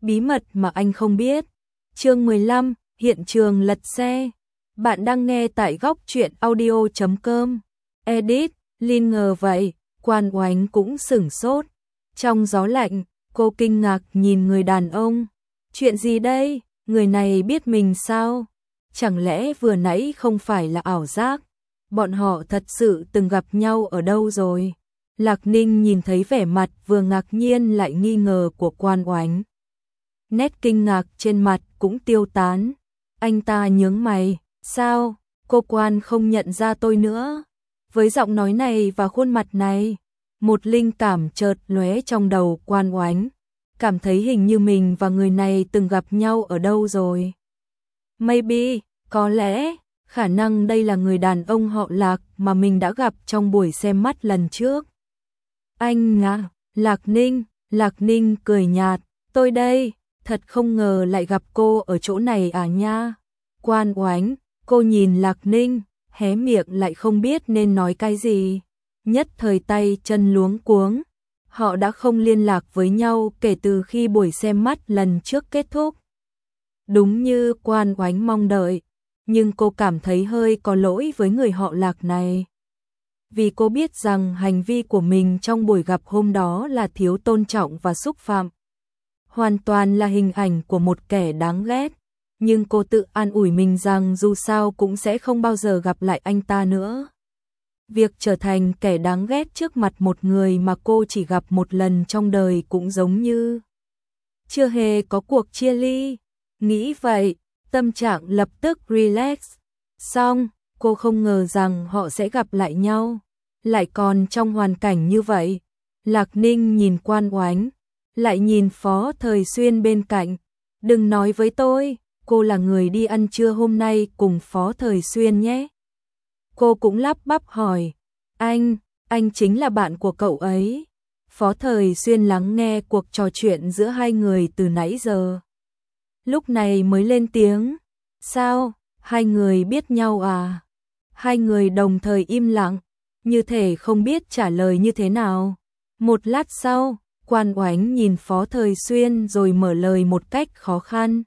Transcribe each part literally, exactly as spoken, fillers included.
bí mật mà anh không biết. Chương mười lăm, hiện trường lật xe. Bạn đang nghe tại góc truyện audio chấm com. Edit, Linh ngờ vậy, Quan Oánh cũng sửng sốt. Trong gió lạnh, cô kinh ngạc nhìn người đàn ông. Chuyện gì đây? Người này biết mình sao? Chẳng lẽ vừa nãy không phải là ảo giác? Bọn họ thật sự từng gặp nhau ở đâu rồi? Lạc Ninh nhìn thấy vẻ mặt vừa ngạc nhiên lại nghi ngờ của Quan Oánh. Nét kinh ngạc trên mặt cũng tiêu tán. Anh ta nhướng mày. Sao? Cô Quan không nhận ra tôi nữa? Với giọng nói này và khuôn mặt này, một linh cảm chợt lóe trong đầu Quan Oánh. Cảm thấy hình như mình và người này từng gặp nhau ở đâu rồi. Maybe, có lẽ, khả năng đây là người đàn ông họ Lạc mà mình đã gặp trong buổi xem mắt lần trước. Anh ngạ, Lạc Ninh, Lạc Ninh cười nhạt, tôi đây, thật không ngờ lại gặp cô ở chỗ này à nha. Quan Oánh, cô nhìn Lạc Ninh, hé miệng lại không biết nên nói cái gì. Nhất thời tay chân luống cuống. Họ đã không liên lạc với nhau kể từ khi buổi xem mắt lần trước kết thúc. Đúng như Quan Oánh mong đợi, nhưng cô cảm thấy hơi có lỗi với người họ Lạc này. Vì cô biết rằng hành vi của mình trong buổi gặp hôm đó là thiếu tôn trọng và xúc phạm. Hoàn toàn là hình ảnh của một kẻ đáng ghét. Nhưng cô tự an ủi mình rằng dù sao cũng sẽ không bao giờ gặp lại anh ta nữa. Việc trở thành kẻ đáng ghét trước mặt một người mà cô chỉ gặp một lần trong đời cũng giống như chưa hề có cuộc chia ly. Nghĩ vậy, tâm trạng lập tức relax. Xong, cô không ngờ rằng họ sẽ gặp lại nhau, lại còn trong hoàn cảnh như vậy. Lạc Ninh nhìn Quan Oánh, lại nhìn Phó Thời Xuyên bên cạnh. Đừng nói với tôi, cô là người đi ăn trưa hôm nay cùng Phó Thời Xuyên nhé. Cô cũng lắp bắp hỏi, anh, anh chính là bạn của cậu ấy. Phó Thời Xuyên lắng nghe cuộc trò chuyện giữa hai người từ nãy giờ. Lúc này mới lên tiếng, sao, hai người biết nhau à? Hai người đồng thời im lặng, như thể không biết trả lời như thế nào. Một lát sau, Quan Oánh nhìn Phó Thời Xuyên rồi mở lời một cách khó khăn.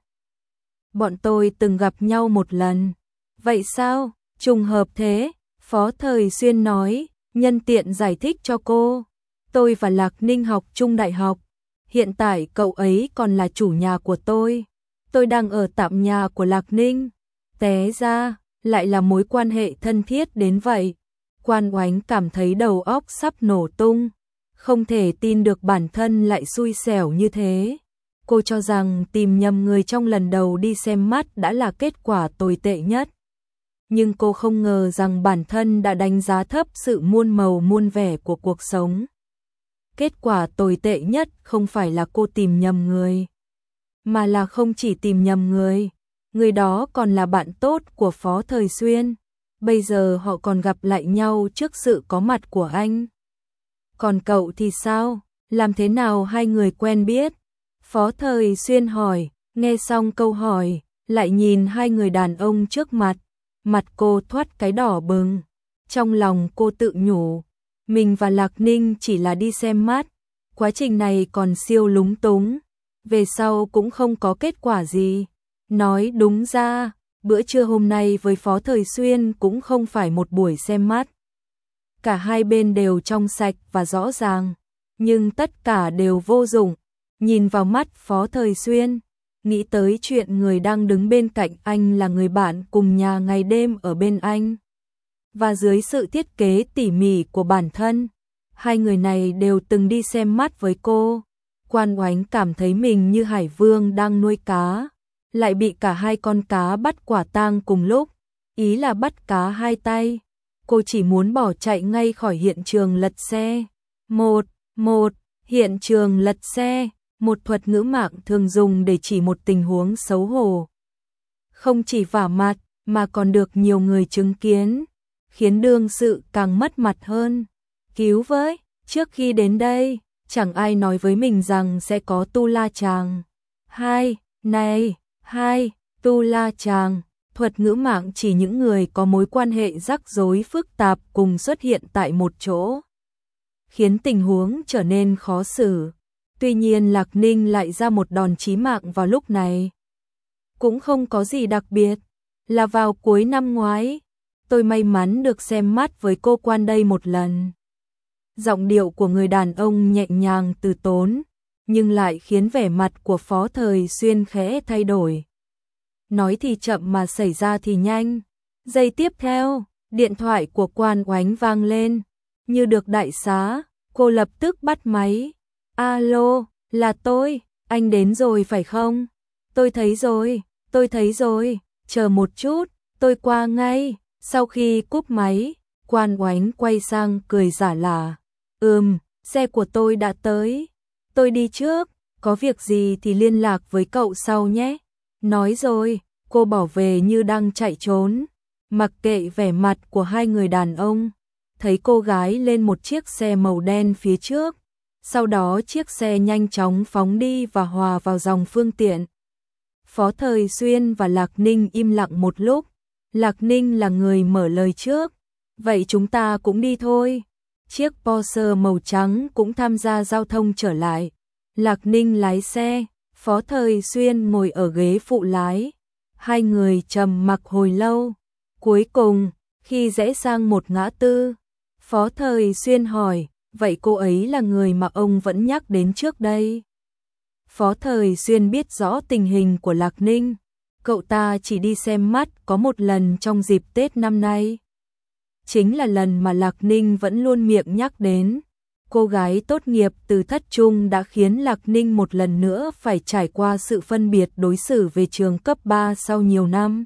Bọn tôi từng gặp nhau một lần. Vậy sao? Trùng hợp thế, Phó Thời Xuyên nói, nhân tiện giải thích cho cô. Tôi và Lạc Ninh học chung đại học. Hiện tại cậu ấy còn là chủ nhà của tôi. Tôi đang ở tạm nhà của Lạc Ninh. Té ra, lại là mối quan hệ thân thiết đến vậy. Quan Oánh cảm thấy đầu óc sắp nổ tung. Không thể tin được bản thân lại xui xẻo như thế. Cô cho rằng tìm nhầm người trong lần đầu đi xem mắt đã là kết quả tồi tệ nhất. Nhưng cô không ngờ rằng bản thân đã đánh giá thấp sự muôn màu muôn vẻ của cuộc sống. Kết quả tồi tệ nhất không phải là cô tìm nhầm người, mà là không chỉ tìm nhầm người, người đó còn là bạn tốt của Phó Thời Xuyên. Bây giờ họ còn gặp lại nhau trước sự có mặt của anh. Còn cậu thì sao? Làm thế nào hai người quen biết? Phó Thời Xuyên hỏi, nghe xong câu hỏi, lại nhìn hai người đàn ông trước mặt. Mặt cô thoát cái đỏ bừng. Trong lòng cô tự nhủ, mình và Lạc Ninh chỉ là đi xem mắt. Quá trình này còn siêu lúng túng. Về sau cũng không có kết quả gì. Nói đúng ra, bữa trưa hôm nay với Phó Thời Xuyên cũng không phải một buổi xem mắt. Cả hai bên đều trong sạch và rõ ràng. Nhưng tất cả đều vô dụng. Nhìn vào mắt Phó Thời Xuyên, nghĩ tới chuyện người đang đứng bên cạnh anh là người bạn cùng nhà ngày đêm ở bên anh. Và dưới sự thiết kế tỉ mỉ của bản thân, hai người này đều từng đi xem mắt với cô. Quan Oánh cảm thấy mình như hải vương đang nuôi cá, lại bị cả hai con cá bắt quả tang cùng lúc, ý là bắt cá hai tay. Cô chỉ muốn bỏ chạy ngay khỏi hiện trường lật xe. Một, một, hiện trường lật xe. Một thuật ngữ mạng thường dùng để chỉ một tình huống xấu hổ. Không chỉ vả mặt, mà còn được nhiều người chứng kiến, khiến đương sự càng mất mặt hơn. Cứu với, trước khi đến đây, chẳng ai nói với mình rằng sẽ có tu la chàng. Hai, này, hai, tu la chàng, thuật ngữ mạng chỉ những người có mối quan hệ rắc rối phức tạp cùng xuất hiện tại một chỗ, khiến tình huống trở nên khó xử. Tuy nhiên Lạc Ninh lại ra một đòn chí mạng vào lúc này. Cũng không có gì đặc biệt, là vào cuối năm ngoái, tôi may mắn được xem mắt với cô quan đây một lần. Giọng điệu của người đàn ông nhẹ nhàng từ tốn, nhưng lại khiến vẻ mặt của Phó Thời Xuyên khẽ thay đổi. Nói thì chậm mà xảy ra thì nhanh. Giây tiếp theo, điện thoại của Quan Oánh vang lên, như được đại xá, cô lập tức bắt máy. Alo, là tôi, anh đến rồi phải không? Tôi thấy rồi, tôi thấy rồi, chờ một chút, tôi qua ngay. Sau khi cúp máy, Quan Oánh quay sang cười giả lả. Ừm, xe của tôi đã tới. Tôi đi trước, có việc gì thì liên lạc với cậu sau nhé. Nói rồi, cô bỏ về như đang chạy trốn. Mặc kệ vẻ mặt của hai người đàn ông, thấy cô gái lên một chiếc xe màu đen phía trước. Sau đó chiếc xe nhanh chóng phóng đi và hòa vào dòng phương tiện. Phó Thời Xuyên và Lạc Ninh im lặng một lúc. Lạc Ninh là người mở lời trước. Vậy chúng ta cũng đi thôi. Chiếc Porsche màu trắng cũng tham gia giao thông trở lại. Lạc Ninh lái xe, Phó Thời Xuyên ngồi ở ghế phụ lái. Hai người trầm mặc hồi lâu. Cuối cùng, khi rẽ sang một ngã tư, Phó Thời Xuyên hỏi, vậy cô ấy là người mà ông vẫn nhắc đến trước đây? Phó Thời Xuyên biết rõ tình hình của Lạc Ninh. Cậu ta chỉ đi xem mắt có một lần trong dịp Tết năm nay. Chính là lần mà Lạc Ninh vẫn luôn miệng nhắc đến. Cô gái tốt nghiệp từ thất trung đã khiến Lạc Ninh một lần nữa phải trải qua sự phân biệt đối xử về trường cấp ba sau nhiều năm.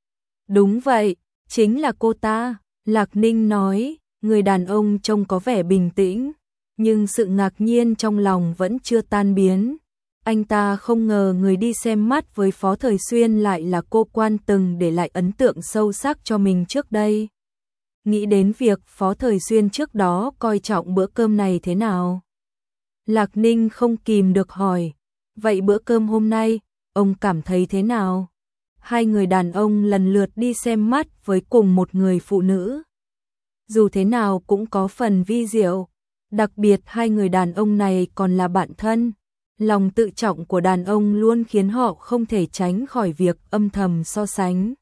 Đúng vậy, chính là cô ta, Lạc Ninh nói, người đàn ông trông có vẻ bình tĩnh, nhưng sự ngạc nhiên trong lòng vẫn chưa tan biến. Anh ta không ngờ người đi xem mắt với Phó Thời Xuyên lại là cô Quan từng để lại ấn tượng sâu sắc cho mình trước đây. Nghĩ đến việc Phó Thời Xuyên trước đó coi trọng bữa cơm này thế nào, Lạc Ninh không kìm được hỏi, vậy bữa cơm hôm nay, ông cảm thấy thế nào? Hai người đàn ông lần lượt đi xem mắt với cùng một người phụ nữ. Dù thế nào cũng có phần vi diệu, đặc biệt hai người đàn ông này còn là bạn thân. Lòng tự trọng của đàn ông luôn khiến họ không thể tránh khỏi việc âm thầm so sánh.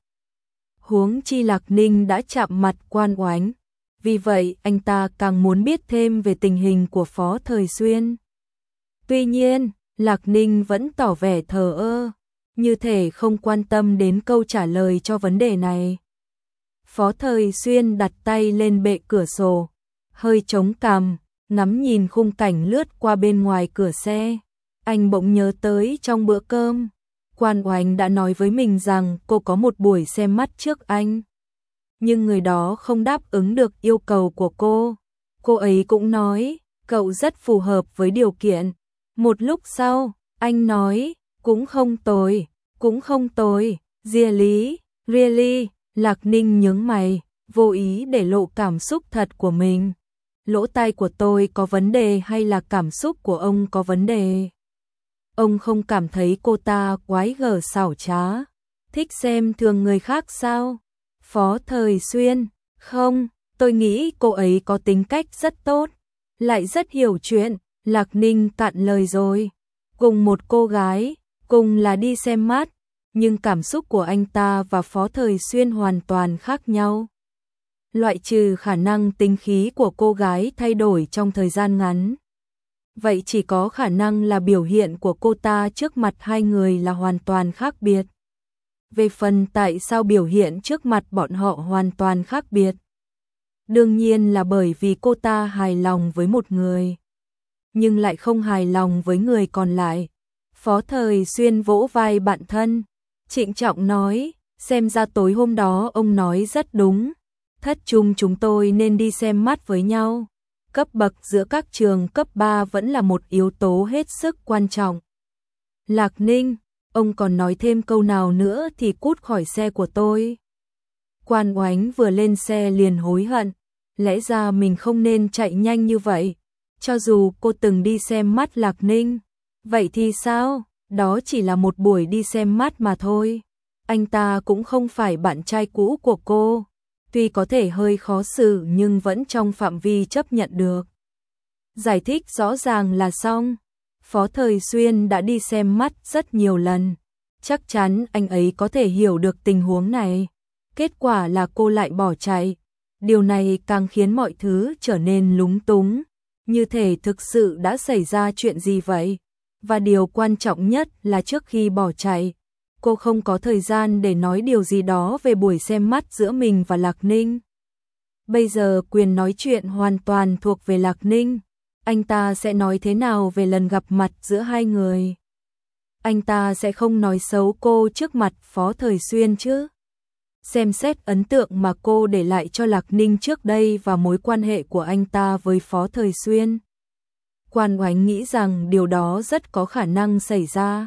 Huống chi Lạc Ninh đã chạm mặt Quan Oánh, vì vậy anh ta càng muốn biết thêm về tình hình của Phó Thời Xuyên. Tuy nhiên, Lạc Ninh vẫn tỏ vẻ thờ ơ, như thể không quan tâm đến câu trả lời cho vấn đề này. Phó Thời Xuyên đặt tay lên bệ cửa sổ, hơi chống cằm, ngắm nhìn khung cảnh lướt qua bên ngoài cửa xe. Anh bỗng nhớ tới trong bữa cơm, Quan Oánh đã nói với mình rằng cô có một buổi xem mắt trước anh. Nhưng người đó không đáp ứng được yêu cầu của cô. Cô ấy cũng nói, cậu rất phù hợp với điều kiện. Một lúc sau, anh nói, cũng không tồi, cũng không tồi, really, really, Lạc Ninh nhướng mày, vô ý để lộ cảm xúc thật của mình. Lỗ tai của tôi có vấn đề hay là cảm xúc của ông có vấn đề? Ông không cảm thấy cô ta quái gở xảo trá, thích xem thường người khác sao? Phó Thời Xuyên, không, tôi nghĩ cô ấy có tính cách rất tốt, lại rất hiểu chuyện. Lạc Ninh cạn lời rồi. Cùng một cô gái, cùng là đi xem mắt, nhưng cảm xúc của anh ta và Phó Thời Xuyên hoàn toàn khác nhau. Loại trừ khả năng tính khí của cô gái thay đổi trong thời gian ngắn, vậy chỉ có khả năng là biểu hiện của cô ta trước mặt hai người là hoàn toàn khác biệt. Về phần tại sao biểu hiện trước mặt bọn họ hoàn toàn khác biệt, đương nhiên là bởi vì cô ta hài lòng với một người, nhưng lại không hài lòng với người còn lại. Phó Thời Xuyên vỗ vai bạn thân, trịnh trọng nói, xem ra tối hôm đó ông nói rất đúng, thất trung chúng tôi nên đi xem mắt với nhau. Cấp bậc giữa các trường cấp ba vẫn là một yếu tố hết sức quan trọng. Lạc Ninh, ông còn nói thêm câu nào nữa thì cút khỏi xe của tôi. Quan Oánh vừa lên xe liền hối hận, lẽ ra mình không nên chạy nhanh như vậy. Cho dù cô từng đi xem mắt Lạc Ninh, vậy thì sao? Đó chỉ là một buổi đi xem mắt mà thôi. Anh ta cũng không phải bạn trai cũ của cô. Tuy có thể hơi khó xử nhưng vẫn trong phạm vi chấp nhận được. Giải thích rõ ràng là xong. Phó Thời Xuyên đã đi xem mắt rất nhiều lần, chắc chắn anh ấy có thể hiểu được tình huống này. Kết quả là cô lại bỏ chạy. Điều này càng khiến mọi thứ trở nên lúng túng, như thể thực sự đã xảy ra chuyện gì vậy. Và điều quan trọng nhất là trước khi bỏ chạy, cô không có thời gian để nói điều gì đó về buổi xem mắt giữa mình và Lạc Ninh. Bây giờ quyền nói chuyện hoàn toàn thuộc về Lạc Ninh. Anh ta sẽ nói thế nào về lần gặp mặt giữa hai người? Anh ta sẽ không nói xấu cô trước mặt Phó Thời Xuyên chứ? Xem xét ấn tượng mà cô để lại cho Lạc Ninh trước đây và mối quan hệ của anh ta với Phó Thời Xuyên, Quan Oánh nghĩ rằng điều đó rất có khả năng xảy ra.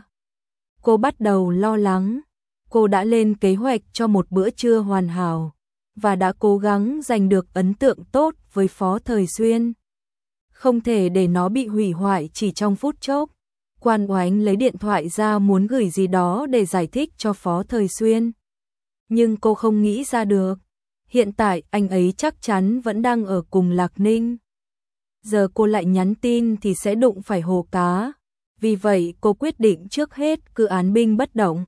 Cô bắt đầu lo lắng. Cô đã lên kế hoạch cho một bữa trưa hoàn hảo và đã cố gắng giành được ấn tượng tốt với Phó Thời Xuyên. Không thể để nó bị hủy hoại chỉ trong phút chốc. Quan Oánh lấy điện thoại ra muốn gửi gì đó để giải thích cho Phó Thời Xuyên. Nhưng cô không nghĩ ra được. Hiện tại anh ấy chắc chắn vẫn đang ở cùng Lạc Ninh. Giờ cô lại nhắn tin thì sẽ đụng phải hồ cá. Vì vậy cô quyết định trước hết cứ án binh bất động.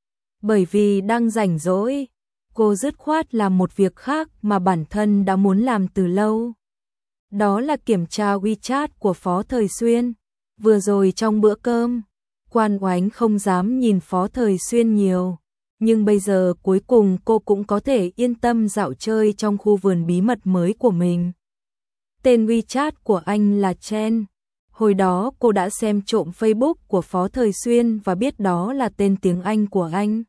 Bởi vì đang rảnh rỗi, cô dứt khoát làm một việc khác mà bản thân đã muốn làm từ lâu. Đó là kiểm tra WeChat của Phó Thời Xuyên. Vừa rồi trong bữa cơm, Quan Oánh không dám nhìn Phó Thời Xuyên nhiều. Nhưng bây giờ cuối cùng cô cũng có thể yên tâm dạo chơi trong khu vườn bí mật mới của mình. Tên WeChat của anh là Chen. Hồi đó cô đã xem trộm Facebook của Phó Thời Xuyên và biết đó là tên tiếng Anh của anh.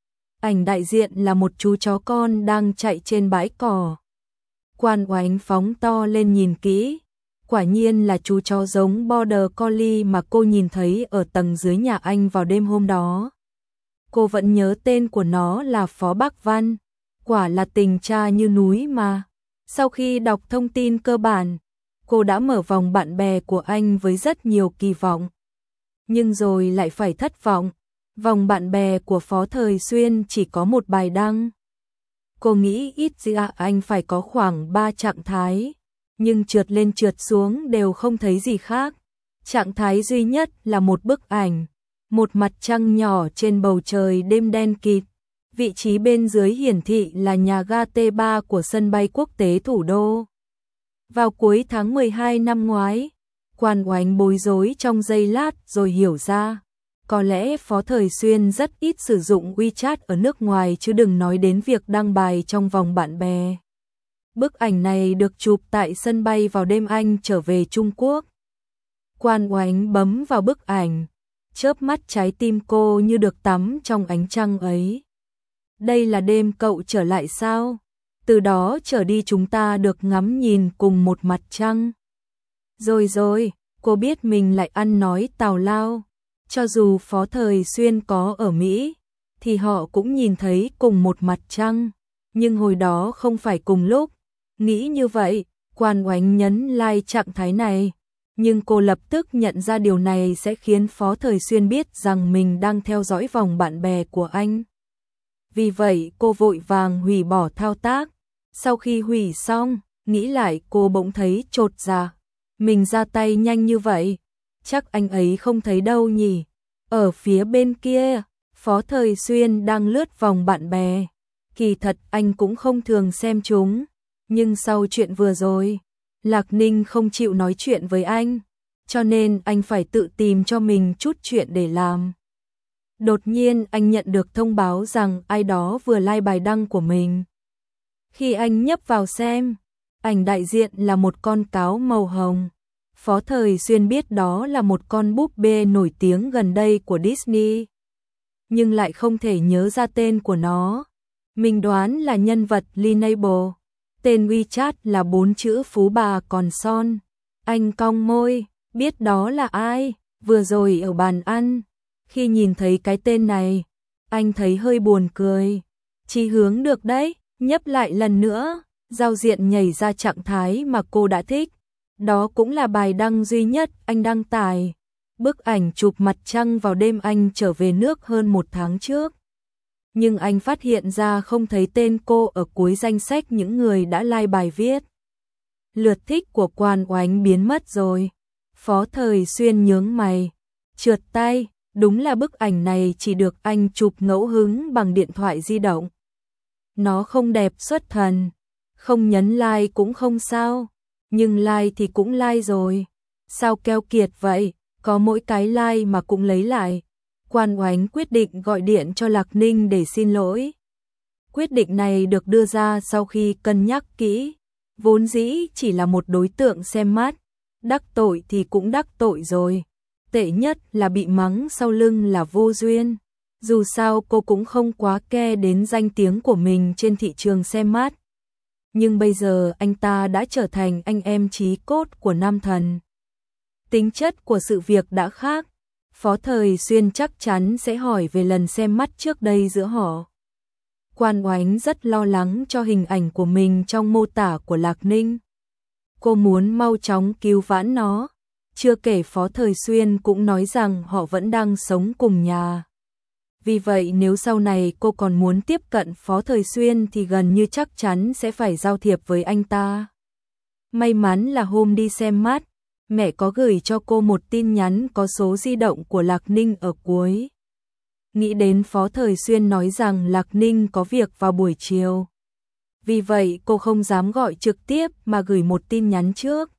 Ảnh đại diện là một chú chó con đang chạy trên bãi cỏ. Quan Oánh phóng to lên nhìn kỹ. Quả nhiên là chú chó giống Border Collie mà cô nhìn thấy ở tầng dưới nhà anh vào đêm hôm đó. Cô vẫn nhớ tên của nó là Phó Bắc Văn. Quả là tình cha như núi mà. Sau khi đọc thông tin cơ bản, cô đã mở vòng bạn bè của anh với rất nhiều kỳ vọng. Nhưng rồi lại phải thất vọng. Vòng bạn bè của Phó Thời Xuyên chỉ có một bài đăng. Cô nghĩ ít ra anh phải có khoảng ba trạng thái. Nhưng trượt lên trượt xuống đều không thấy gì khác. Trạng thái duy nhất là một bức ảnh. Một mặt trăng nhỏ trên bầu trời đêm đen kịt. Vị trí bên dưới hiển thị là nhà ga T ba của sân bay quốc tế thủ đô. Vào cuối tháng mười hai năm ngoái, Quan Oánh bối rối trong giây lát rồi hiểu ra. Có lẽ Phó Thời Xuyên rất ít sử dụng WeChat ở nước ngoài chứ đừng nói đến việc đăng bài trong vòng bạn bè. Bức ảnh này được chụp tại sân bay vào đêm anh trở về Trung Quốc. Quan Oánh bấm vào bức ảnh. Chớp mắt trái tim cô như được tắm trong ánh trăng ấy. Đây là đêm cậu trở lại sao? Từ đó trở đi chúng ta được ngắm nhìn cùng một mặt trăng. Rồi rồi, cô biết mình lại ăn nói tào lao. Cho dù Phó Thời Xuyên có ở Mỹ, thì họ cũng nhìn thấy cùng một mặt trăng. Nhưng hồi đó không phải cùng lúc. Nghĩ như vậy, Quan Oánh nhấn like trạng thái này. Nhưng cô lập tức nhận ra điều này sẽ khiến Phó Thời Xuyên biết rằng mình đang theo dõi vòng bạn bè của anh. Vì vậy cô vội vàng hủy bỏ thao tác. Sau khi hủy xong, nghĩ lại cô bỗng thấy chột dạ. Mình ra tay nhanh như vậy, chắc anh ấy không thấy đâu nhỉ. Ở phía bên kia, Phó Thời Xuyên đang lướt vòng bạn bè. Kỳ thật anh cũng không thường xem chúng. Nhưng sau chuyện vừa rồi, Lạc Ninh không chịu nói chuyện với anh, cho nên anh phải tự tìm cho mình chút chuyện để làm. Đột nhiên anh nhận được thông báo rằng ai đó vừa like bài đăng của mình. Khi anh nhấp vào xem, ảnh đại diện là một con cáo màu hồng. Phó Thời Xuyên biết đó là một con búp bê nổi tiếng gần đây của Disney, nhưng lại không thể nhớ ra tên của nó. Mình đoán là nhân vật Lineable. Tên WeChat là bốn chữ phú bà còn son. Anh cong môi, biết đó là ai, vừa rồi ở bàn ăn. Khi nhìn thấy cái tên này, anh thấy hơi buồn cười. Chí hướng được đấy, nhấp lại lần nữa, giao diện nhảy ra trạng thái mà cô đã thích. Đó cũng là bài đăng duy nhất anh đăng tải. Bức ảnh chụp mặt trăng vào đêm anh trở về nước hơn một tháng trước. Nhưng anh phát hiện ra không thấy tên cô ở cuối danh sách những người đã like bài viết. Lượt thích của Quan Oánh biến mất rồi. Phó Thời Xuyên nhướng mày, trượt tay, đúng là bức ảnh này chỉ được anh chụp ngẫu hứng bằng điện thoại di động. Nó không đẹp xuất thần, không nhấn like cũng không sao, nhưng like thì cũng like rồi. Sao keo kiệt vậy, có mỗi cái like mà cũng lấy lại. Quan Oánh quyết định gọi điện cho Lạc Ninh để xin lỗi. Quyết định này được đưa ra sau khi cân nhắc kỹ, vốn dĩ chỉ là một đối tượng xem mắt, đắc tội thì cũng đắc tội rồi. Tệ nhất là bị mắng sau lưng là vô duyên. Dù sao cô cũng không quá ke đến danh tiếng của mình trên thị trường xem mắt. Nhưng bây giờ anh ta đã trở thành anh em chí cốt của Nam Thần. Tính chất của sự việc đã khác. Phó Thời Xuyên chắc chắn sẽ hỏi về lần xem mắt trước đây giữa họ. Quan Oánh rất lo lắng cho hình ảnh của mình trong mô tả của Lạc Ninh. Cô muốn mau chóng cứu vãn nó. Chưa kể Phó Thời Xuyên cũng nói rằng họ vẫn đang sống cùng nhà. Vì vậy nếu sau này cô còn muốn tiếp cận Phó Thời Xuyên thì gần như chắc chắn sẽ phải giao thiệp với anh ta. May mắn là hôm đi xem mắt, mẹ có gửi cho cô một tin nhắn có số di động của Lạc Ninh ở cuối. Nghĩ đến Phó Thời Xuyên nói rằng Lạc Ninh có việc vào buổi chiều. Vì vậy cô không dám gọi trực tiếp mà gửi một tin nhắn trước.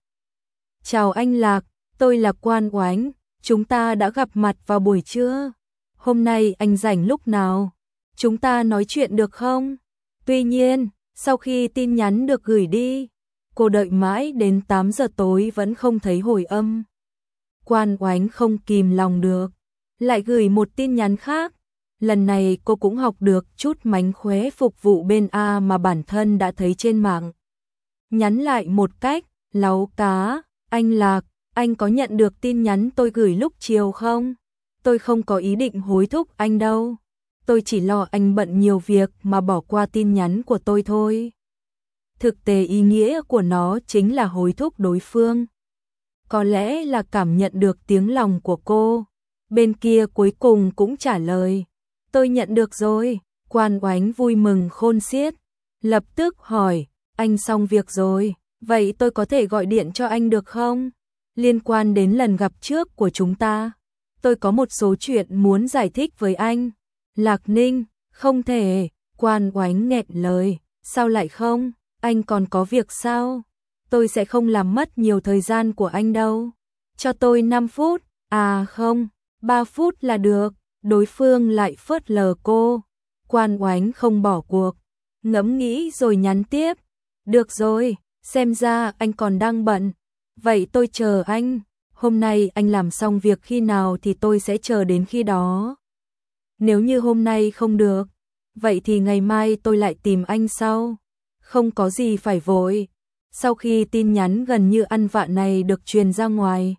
Chào anh Lạc, tôi là Quan Oánh, chúng ta đã gặp mặt vào buổi trưa. Hôm nay anh rảnh lúc nào? Chúng ta nói chuyện được không? Tuy nhiên, sau khi tin nhắn được gửi đi, cô đợi mãi đến tám giờ tối vẫn không thấy hồi âm. Quan Oánh không kìm lòng được, lại gửi một tin nhắn khác. Lần này cô cũng học được chút mánh khóe phục vụ bên A mà bản thân đã thấy trên mạng. Nhắn lại một cách, láu cá, anh Lạc, anh có nhận được tin nhắn tôi gửi lúc chiều không? Tôi không có ý định hối thúc anh đâu. Tôi chỉ lo anh bận nhiều việc mà bỏ qua tin nhắn của tôi thôi. Thực tế ý nghĩa của nó chính là hối thúc đối phương. Có lẽ là cảm nhận được tiếng lòng của cô. Bên kia cuối cùng cũng trả lời. Tôi nhận được rồi. Quan Oánh vui mừng khôn xiết. Lập tức hỏi, anh xong việc rồi. Vậy tôi có thể gọi điện cho anh được không? Liên quan đến lần gặp trước của chúng ta. Tôi có một số chuyện muốn giải thích với anh. Lạc Ninh, không thể. Quan Oánh nghẹn lời. Sao lại không? Anh còn có việc sao? Tôi sẽ không làm mất nhiều thời gian của anh đâu. Cho tôi năm phút. À không, ba phút là được. Đối phương lại phớt lờ cô. Quan Oánh không bỏ cuộc. Ngẫm nghĩ rồi nhắn tiếp. Được rồi, xem ra anh còn đang bận. Vậy tôi chờ anh. Hôm nay anh làm xong việc khi nào thì tôi sẽ chờ đến khi đó. Nếu như hôm nay không được, vậy thì ngày mai tôi lại tìm anh sau. Không có gì phải vội. Sau khi tin nhắn gần như ăn vạ này được truyền ra ngoài,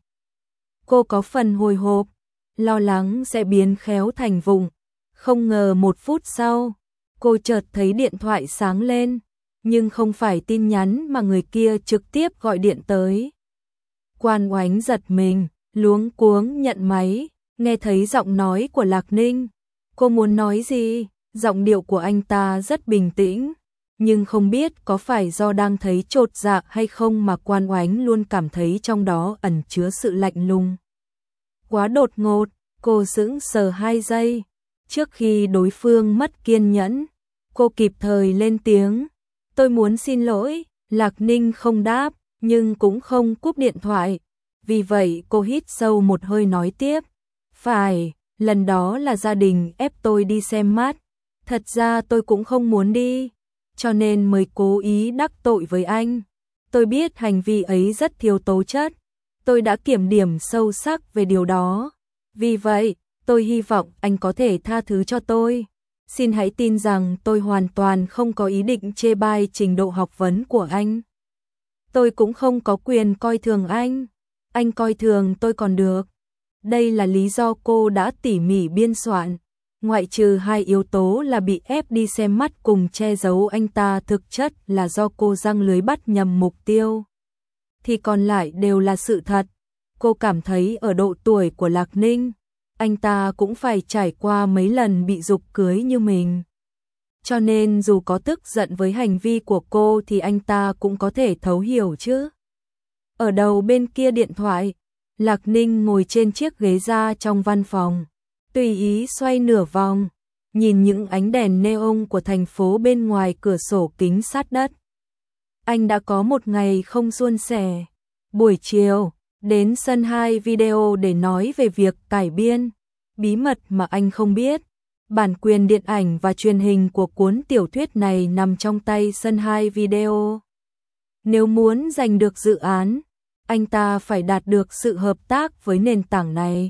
cô có phần hồi hộp, lo lắng sẽ biến khéo thành vụng. Không ngờ một phút sau, cô chợt thấy điện thoại sáng lên, nhưng không phải tin nhắn mà người kia trực tiếp gọi điện tới. Quan Oánh giật mình, luống cuống nhận máy, nghe thấy giọng nói của Lạc Ninh. Cô muốn nói gì? Giọng điệu của anh ta rất bình tĩnh, nhưng không biết có phải do đang thấy chột dạ hay không mà Quan Oánh luôn cảm thấy trong đó ẩn chứa sự lạnh lùng. Quá đột ngột, cô sững sờ hai giây. Trước khi đối phương mất kiên nhẫn, cô kịp thời lên tiếng. Tôi muốn xin lỗi. Lạc Ninh không đáp, nhưng cũng không cúp điện thoại. Vì vậy cô hít sâu một hơi nói tiếp. Phải, lần đó là gia đình ép tôi đi xem mắt. Thật ra tôi cũng không muốn đi, cho nên mới cố ý đắc tội với anh. Tôi biết hành vi ấy rất thiếu tố chất. Tôi đã kiểm điểm sâu sắc về điều đó. Vì vậy, tôi hy vọng anh có thể tha thứ cho tôi. Xin hãy tin rằng tôi hoàn toàn không có ý định chê bai trình độ học vấn của anh. Tôi cũng không có quyền coi thường anh. Anh coi thường tôi còn được. Đây là lý do cô đã tỉ mỉ biên soạn. Ngoại trừ hai yếu tố là bị ép đi xem mắt cùng che giấu anh ta thực chất là do cô giăng lưới bắt nhầm mục tiêu, thì còn lại đều là sự thật. Cô cảm thấy ở độ tuổi của Lạc Ninh, anh ta cũng phải trải qua mấy lần bị giục cưới như mình. Cho nên dù có tức giận với hành vi của cô thì anh ta cũng có thể thấu hiểu chứ. Ở đầu bên kia điện thoại, Lạc Ninh ngồi trên chiếc ghế da trong văn phòng, tùy ý xoay nửa vòng, nhìn những ánh đèn neon của thành phố bên ngoài cửa sổ kính sát đất. Anh đã có một ngày không suôn sẻ. Buổi chiều, đến sân hai video để nói về việc cải biên. Bí mật mà anh không biết, bản quyền điện ảnh và truyền hình của cuốn tiểu thuyết này nằm trong tay sân hai video. Nếu muốn giành được dự án, anh ta phải đạt được sự hợp tác với nền tảng này.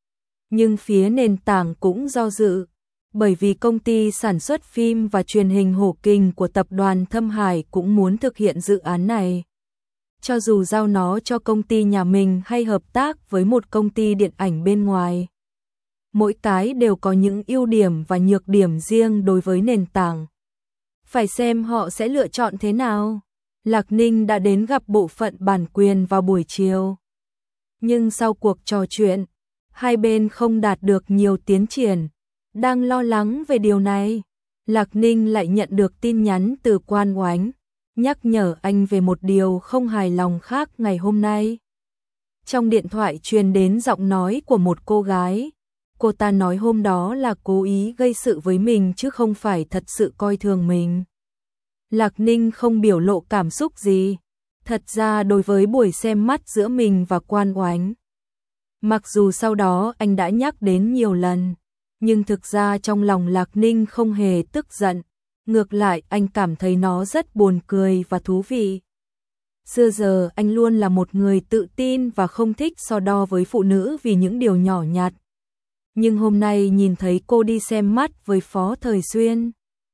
Nhưng phía nền tảng cũng do dự, bởi vì công ty sản xuất phim và truyền hình Hổ Kình của tập đoàn Thâm Hải cũng muốn thực hiện dự án này. Cho dù giao nó cho công ty nhà mình hay hợp tác với một công ty điện ảnh bên ngoài, mỗi cái đều có những ưu điểm và nhược điểm riêng đối với nền tảng. Phải xem họ sẽ lựa chọn thế nào. Lạc Ninh đã đến gặp bộ phận bản quyền vào buổi chiều. Nhưng sau cuộc trò chuyện, hai bên không đạt được nhiều tiến triển. Đang lo lắng về điều này, Lạc Ninh lại nhận được tin nhắn từ Quan Oánh, nhắc nhở anh về một điều không hài lòng khác ngày hôm nay. Trong điện thoại truyền đến giọng nói của một cô gái. Cô ta nói hôm đó là cố ý gây sự với mình chứ không phải thật sự coi thường mình. Lạc Ninh không biểu lộ cảm xúc gì. Thật ra đối với buổi xem mắt giữa mình và Quan Oánh, mặc dù sau đó anh đã nhắc đến nhiều lần, nhưng thực ra trong lòng Lạc Ninh không hề tức giận. Ngược lại anh cảm thấy nó rất buồn cười và thú vị. Xưa giờ anh luôn là một người tự tin và không thích so đo với phụ nữ vì những điều nhỏ nhặt. Nhưng hôm nay nhìn thấy cô đi xem mắt với Phó Thời Xuyên,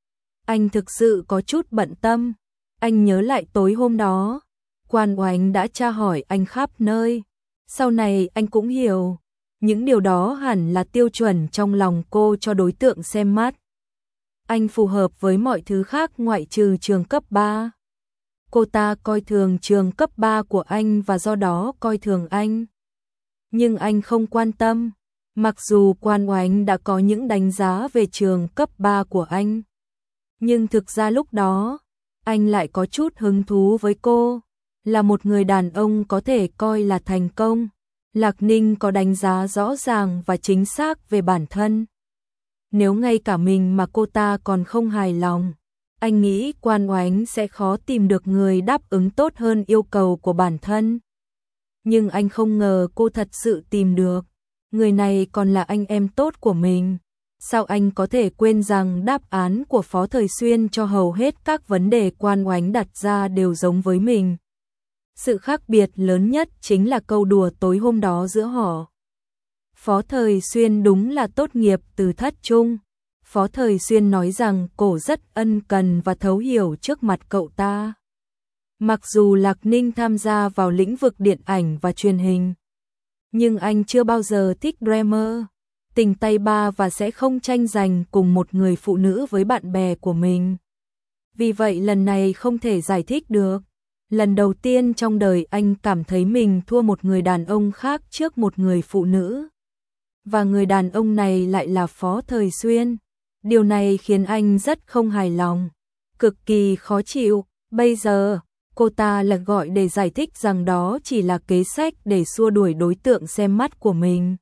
anh thực sự có chút bận tâm. Anh nhớ lại tối hôm đó, Quan Oánh đã tra hỏi anh khắp nơi. Sau này anh cũng hiểu, những điều đó hẳn là tiêu chuẩn trong lòng cô cho đối tượng xem mắt. Anh phù hợp với mọi thứ khác ngoại trừ trường cấp ba. Cô ta coi thường trường cấp ba của anh và do đó coi thường anh. Nhưng anh không quan tâm. Mặc dù Quan Oánh đã có những đánh giá về trường cấp ba của anh, nhưng thực ra lúc đó, anh lại có chút hứng thú với cô. Là một người đàn ông có thể coi là thành công, Lạc Ninh có đánh giá rõ ràng và chính xác về bản thân. Nếu ngay cả mình mà cô ta còn không hài lòng, anh nghĩ Quan Oánh sẽ khó tìm được người đáp ứng tốt hơn yêu cầu của bản thân. Nhưng anh không ngờ cô thật sự tìm được. Người này còn là anh em tốt của mình. Sao anh có thể quên rằng đáp án của Phó Thời Xuyên cho hầu hết các vấn đề Quan Oánh đặt ra đều giống với mình. Sự khác biệt lớn nhất chính là câu đùa tối hôm đó giữa họ. Phó Thời Xuyên đúng là tốt nghiệp từ thất trung. Phó Thời Xuyên nói rằng cô rất ân cần và thấu hiểu trước mặt cậu ta. Mặc dù Lạc Ninh tham gia vào lĩnh vực điện ảnh và truyền hình, nhưng anh chưa bao giờ thích drama, tình tay ba và sẽ không tranh giành cùng một người phụ nữ với bạn bè của mình. Vì vậy lần này không thể giải thích được. Lần đầu tiên trong đời anh cảm thấy mình thua một người đàn ông khác trước một người phụ nữ. Và người đàn ông này lại là Phó Thời Xuyên. Điều này khiến anh rất không hài lòng, cực kỳ khó chịu. Bây giờ, cô ta là gọi để giải thích rằng đó chỉ là kế sách để xua đuổi đối tượng xem mắt của mình.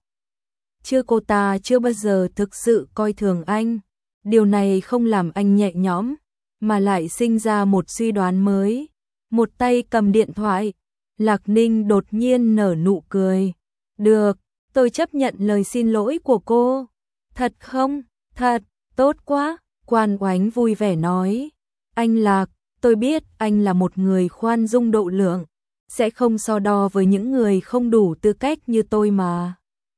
Chứ cô ta chưa bao giờ thực sự coi thường anh. Điều này không làm anh nhẹ nhõm, mà lại sinh ra một suy đoán mới. Một tay cầm điện thoại, Lạc Ninh đột nhiên nở nụ cười. Được, tôi chấp nhận lời xin lỗi của cô. Thật không? Thật, tốt quá. Quan Oánh vui vẻ nói. Anh Lạc, tôi biết anh là một người khoan dung độ lượng, sẽ không so đo với những người không đủ tư cách như tôi mà.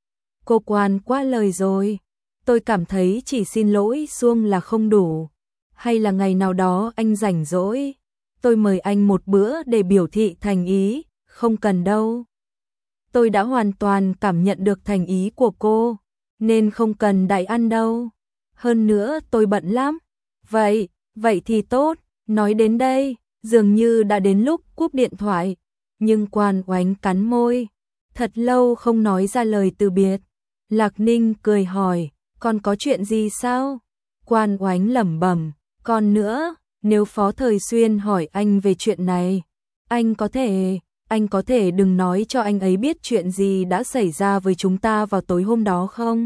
Cô Quan quá lời rồi. Tôi cảm thấy chỉ xin lỗi suông là không đủ. Hay là ngày nào đó anh rảnh rỗi, tôi mời anh một bữa để biểu thị thành ý. Không cần đâu. Tôi đã hoàn toàn cảm nhận được thành ý của cô, nên không cần đại ăn đâu. Hơn nữa tôi bận lắm. Vậy, vậy thì tốt. Nói đến đây, dường như đã đến lúc cúp điện thoại. Nhưng Quan Oánh cắn môi, thật lâu không nói ra lời từ biệt. Lạc Ninh cười hỏi, còn có chuyện gì sao? Quan Oánh lẩm bẩm, còn nữa, nếu Phó Thời Xuyên hỏi anh về chuyện này, anh có thể, anh có thể đừng nói cho anh ấy biết chuyện gì đã xảy ra với chúng ta vào tối hôm đó không?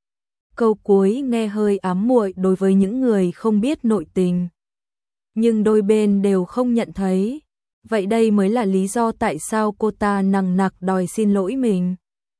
Câu cuối nghe hơi ám muội đối với những người không biết nội tình. Nhưng đôi bên đều không nhận thấy. Vậy đây mới là lý do tại sao cô ta nằng nặc đòi xin lỗi mình.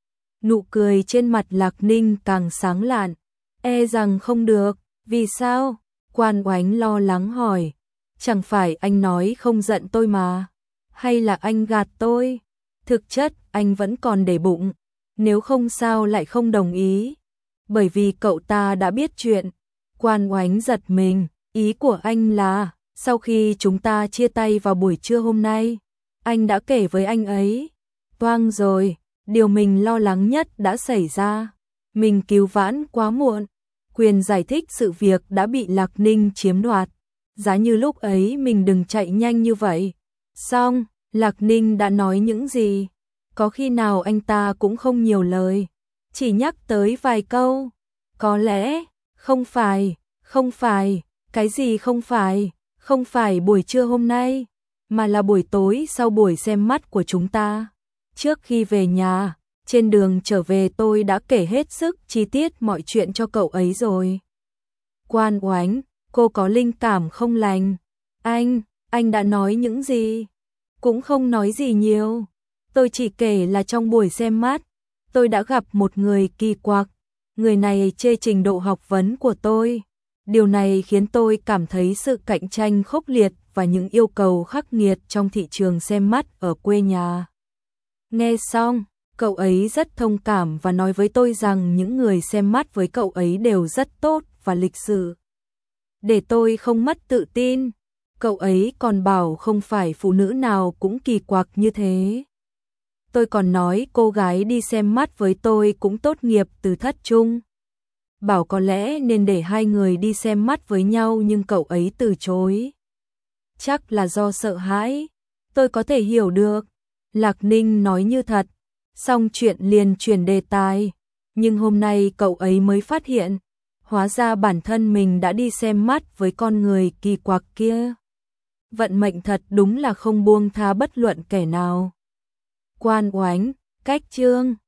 Nụ cười trên mặt Lạc Ninh càng sáng lạn. E rằng không được, vì sao? Quan Oánh lo lắng hỏi. Chẳng phải anh nói không giận tôi mà. Hay là anh gạt tôi? Thực chất anh vẫn còn để bụng. Nếu không sao lại không đồng ý. Bởi vì cậu ta đã biết chuyện. Quan Oánh giật mình. Ý của anh là, sau khi chúng ta chia tay vào buổi trưa hôm nay, anh đã kể với anh ấy. Toang rồi, điều mình lo lắng nhất đã xảy ra. Mình cứu vãn quá muộn. Quyền giải thích sự việc đã bị Lạc Ninh chiếm đoạt. Giá như lúc ấy mình đừng chạy nhanh như vậy. Xong, Lạc Ninh đã nói những gì? Có khi nào anh ta cũng không nhiều lời, chỉ nhắc tới vài câu. Có lẽ, không phải, không phải, cái gì không phải, không phải buổi trưa hôm nay, mà là buổi tối sau buổi xem mắt của chúng ta. Trước khi về nhà, trên đường trở về tôi đã kể hết sức chi tiết mọi chuyện cho cậu ấy rồi. Quan Oánh, cô có linh cảm không lành. Anh, anh đã nói những gì? Cũng không nói gì nhiều. Tôi chỉ kể là trong buổi xem mắt, tôi đã gặp một người kỳ quặc. Người này chê trình độ học vấn của tôi. Điều này khiến tôi cảm thấy sự cạnh tranh khốc liệt và những yêu cầu khắc nghiệt trong thị trường xem mắt ở quê nhà. Nghe xong, cậu ấy rất thông cảm và nói với tôi rằng những người xem mắt với cậu ấy đều rất tốt và lịch sự. Để tôi không mất tự tin, cậu ấy còn bảo không phải phụ nữ nào cũng kỳ quặc như thế. Tôi còn nói cô gái đi xem mắt với tôi cũng tốt nghiệp từ thất trung. Bảo có lẽ nên để hai người đi xem mắt với nhau nhưng cậu ấy từ chối. Chắc là do sợ hãi. Tôi có thể hiểu được. Lạc Ninh nói như thật. Xong chuyện liền chuyển đề tài. Nhưng hôm nay cậu ấy mới phát hiện. Hóa ra bản thân mình đã đi xem mắt với con người kỳ quặc kia. Vận mệnh thật đúng là không buông tha bất luận kẻ nào. Quan Oánh, cách chương